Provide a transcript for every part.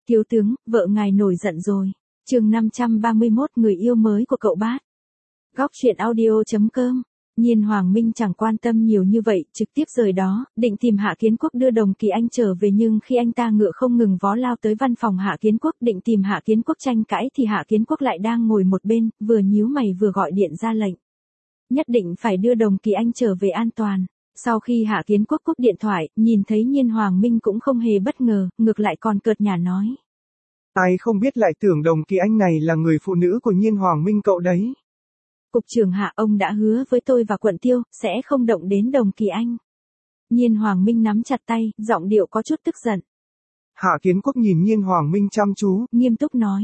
Thiếu tướng, vợ ngài nổi giận rồi. Chương 531 người yêu mới của cậu Bát. Góc truyện audio.com. Nhiên Hoàng Minh chẳng quan tâm nhiều như vậy, trực tiếp rời đó, định tìm Hạ Kiến Quốc đưa Đồng Kỳ Anh trở về, nhưng khi anh ta ngựa không ngừng vó lao tới văn phòng Hạ Kiến Quốc định tìm Hạ Kiến Quốc tranh cãi thì Hạ Kiến Quốc lại đang ngồi một bên, vừa nhíu mày vừa gọi điện ra lệnh. Nhất định phải đưa Đồng Kỳ Anh trở về an toàn. Sau khi Hạ Kiến Quốc cúp điện thoại, nhìn thấy Nhiên Hoàng Minh cũng không hề bất ngờ, ngược lại còn cợt nhả nói. Ai không biết lại tưởng Đồng Kỳ Anh này là người phụ nữ của Nhiên Hoàng Minh cậu đấy. Cục trưởng Hạ, ông đã hứa với tôi và Quận Tiêu, sẽ không động đến Đồng Kỳ Anh. Nhiên Hoàng Minh nắm chặt tay, giọng điệu có chút tức giận. Hạ Kiến Quốc nhìn Nhiên Hoàng Minh chăm chú, nghiêm túc nói.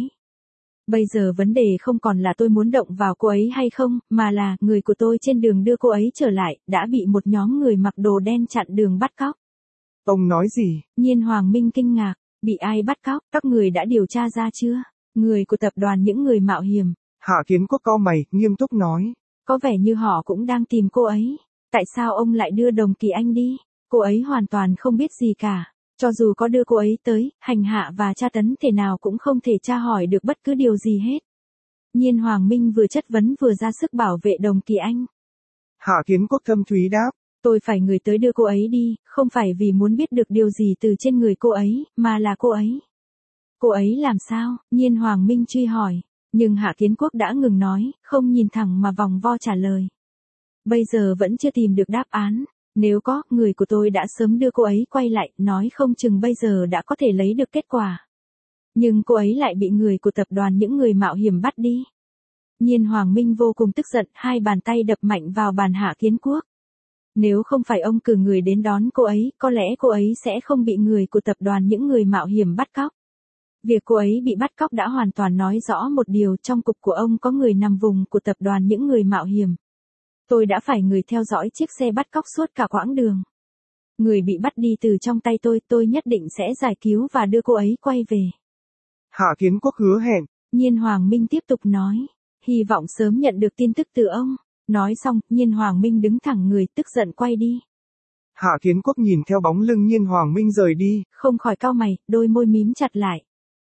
Bây giờ vấn đề không còn là tôi muốn động vào cô ấy hay không, mà là, người của tôi trên đường đưa cô ấy trở lại, đã bị một nhóm người mặc đồ đen chặn đường bắt cóc. Ông nói gì? Nhiên Hoàng Minh kinh ngạc, bị ai bắt cóc, các người đã điều tra ra chưa? Người của tập đoàn những người mạo hiểm. Hạ Kiến Quốc cau mày, nghiêm túc nói. Có vẻ như họ cũng đang tìm cô ấy. Tại sao ông lại đưa Đồng Kỳ Anh đi? Cô ấy hoàn toàn không biết gì cả. Cho dù có đưa cô ấy tới, hành hạ và tra tấn thế nào cũng không thể tra hỏi được bất cứ điều gì hết. Nhiên Hoàng Minh vừa chất vấn vừa ra sức bảo vệ Đồng Kỳ Anh. Hạ Kiến Quốc thâm thúy đáp. Tôi phải người tới đưa cô ấy đi, không phải vì muốn biết được điều gì từ trên người cô ấy, mà là cô ấy. Cô ấy làm sao? Nhiên Hoàng Minh truy hỏi. Nhưng Hạ Kiến Quốc đã ngừng nói, không nhìn thẳng mà vòng vo trả lời. Bây giờ vẫn chưa tìm được đáp án. Nếu có, người của tôi đã sớm đưa cô ấy quay lại, nói không chừng bây giờ đã có thể lấy được kết quả. Nhưng cô ấy lại bị người của tập đoàn những người mạo hiểm bắt đi. Nhiên Hoàng Minh vô cùng tức giận, hai bàn tay đập mạnh vào bàn Hạ Kiến Quốc. Nếu không phải ông cử người đến đón cô ấy, có lẽ cô ấy sẽ không bị người của tập đoàn những người mạo hiểm bắt cóc. Việc cô ấy bị bắt cóc đã hoàn toàn nói rõ một điều, trong cục của ông có người nằm vùng của tập đoàn những người mạo hiểm. Tôi đã phải người theo dõi chiếc xe bắt cóc suốt cả quãng đường. Người bị bắt đi từ trong tay tôi nhất định sẽ giải cứu và đưa cô ấy quay về. Hạ Kiến Quốc hứa hẹn. Nhiên Hoàng Minh tiếp tục nói. Hy vọng sớm nhận được tin tức từ ông. Nói xong, Nhiên Hoàng Minh đứng thẳng người, tức giận quay đi. Hạ Kiến Quốc nhìn theo bóng lưng Nhiên Hoàng Minh rời đi. Không khỏi cau mày, đôi môi mím chặt lại.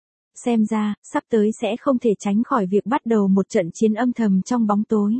Xem ra, sắp tới sẽ không thể tránh khỏi việc bắt đầu một trận chiến âm thầm trong bóng tối.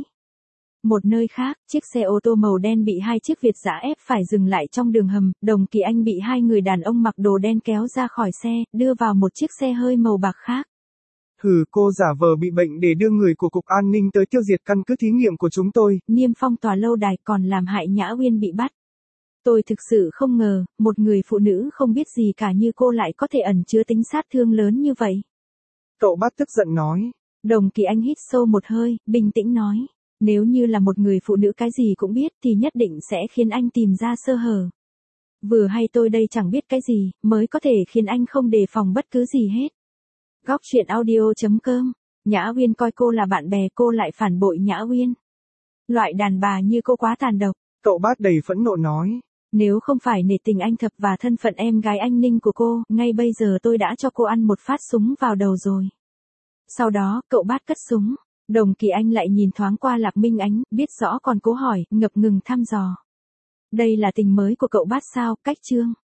Một nơi khác, chiếc xe ô tô màu đen bị hai chiếc Việt dã ép phải dừng lại trong đường hầm, Đồng Kỳ Anh bị hai người đàn ông mặc đồ đen kéo ra khỏi xe, đưa vào một chiếc xe hơi màu bạc khác. Hừ, cô giả vờ bị bệnh để đưa người của Cục An ninh tới tiêu diệt căn cứ thí nghiệm của chúng tôi. Niêm phong tòa lâu đài còn làm hại Nhã Uyên bị bắt. Tôi thực sự không ngờ, một người phụ nữ không biết gì cả như cô lại có thể ẩn chứa tính sát thương lớn như vậy. Cậu Bát tức giận nói. Đồng Kỳ Anh hít sâu một hơi, bình tĩnh nói. Nếu như là một người phụ nữ cái gì cũng biết thì nhất định sẽ khiến anh tìm ra sơ hở. Vừa hay tôi đây chẳng biết cái gì, mới có thể khiến anh không đề phòng bất cứ gì hết. Góc truyện audio.com. Nhã Uyên coi cô là bạn bè, cô lại phản bội Nhã Uyên. Loại đàn bà như cô quá tàn độc. Cậu Bát đầy phẫn nộ nói. Nếu không phải nể tình anh Thập và thân phận em gái anh Ninh của cô, ngay bây giờ tôi đã cho cô ăn một phát súng vào đầu rồi. Sau đó, cậu Bát cất súng. Đồng Kỳ Anh lại nhìn thoáng qua Lạc Minh Ánh, biết rõ còn cố hỏi, ngập ngừng thăm dò. Đây là tình mới của cậu Bát sao? Cách chương.